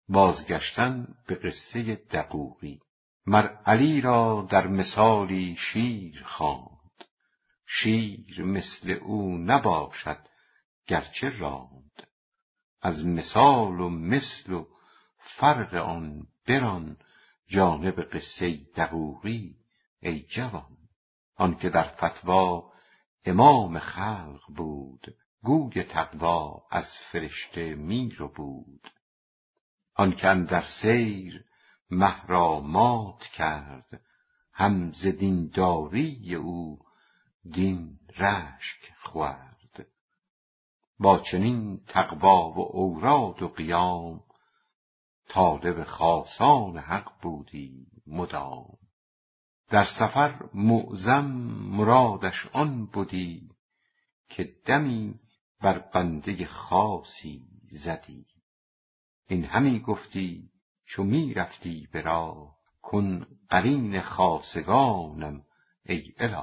بازگشتن به قصه دقوقی. مر علی را در مثالی شیر خواند، شیر مثل او نباشد گرچه راند. از مثال و مثل و فرق آن بران، جانب قصه دقوقی ای جوان. آن که در فتوی امام خلق بود، گوی تقوی از فرشته می ربود. آن که اندر سیر مه را مات کرد، هم ز دینداری او دین رشک خورد. با چنین تقوی و اوراد و قیام، طالب خاصان حق بودی مدام. در سفر معظم مرادش آن بدی، که دمی بر بنده خاصی زدی. این همی گفتی چو می رفتی به راه، کن قرین خاصگانم ای اله.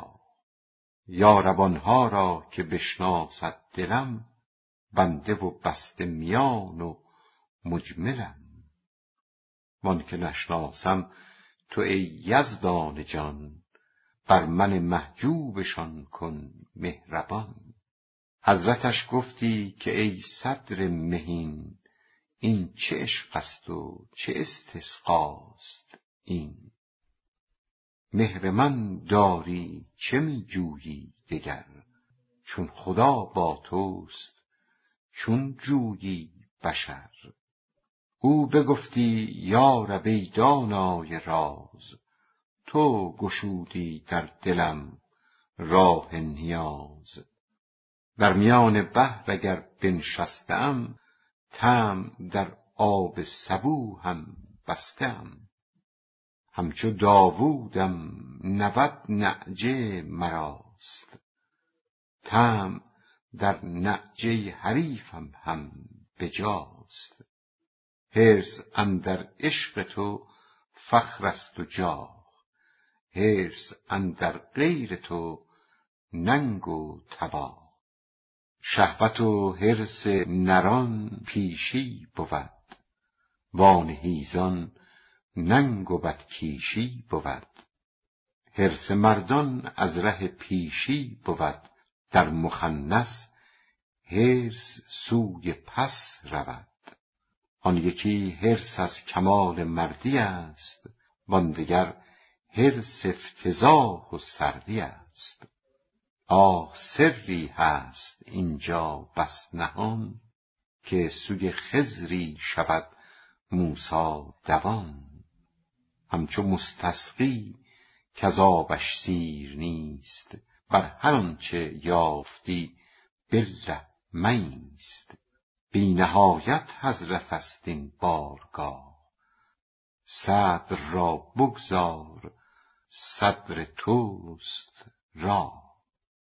یاربانها را که بشناسد دلم، بنده و بسته میان و مجملم. وان که نشناسم تو ای یزدان جان، بر من محجوبشان کن مهربان. حضرتش گفتی که ای صدر مهین، این چه عشق است و چه استسقاست این. مهر من داری چه می جویی دگر، چون خدا با توست چون جویی بشر. او بگفتی یا رب ای دانای راز، تو گشودی در دلم راه نیاز. در میان بحر اگر بنشسته ام، طمع در آب سبو هم بسته ام. همچو داوودم 90 نعجه مراست، طمع در نعجه حریفم هم بجاست. حرص اندر عشق تو فخر است و جاه، حرص اندر غیر تو ننگ و تباه. شهوت و حرص نران پیشی بود، وان حیزان ننگ و بدکیشی بود. حرص مردان از ره پیشی بود، در مخنث حرص سوی پس رود. آن یکی حرص از کمال مردی است، وان دگر حرص افتضاح و سردی است. آه سری هست اینجا بس نهان، که سوی خضری شود موسی دوان. همچو مستسقی کز آبش سیر نیست، بر هر آنچه یافتی بالله مایست. بی نهایت حضرت است این بارگاه، صدر را بگذار صدر توست راه.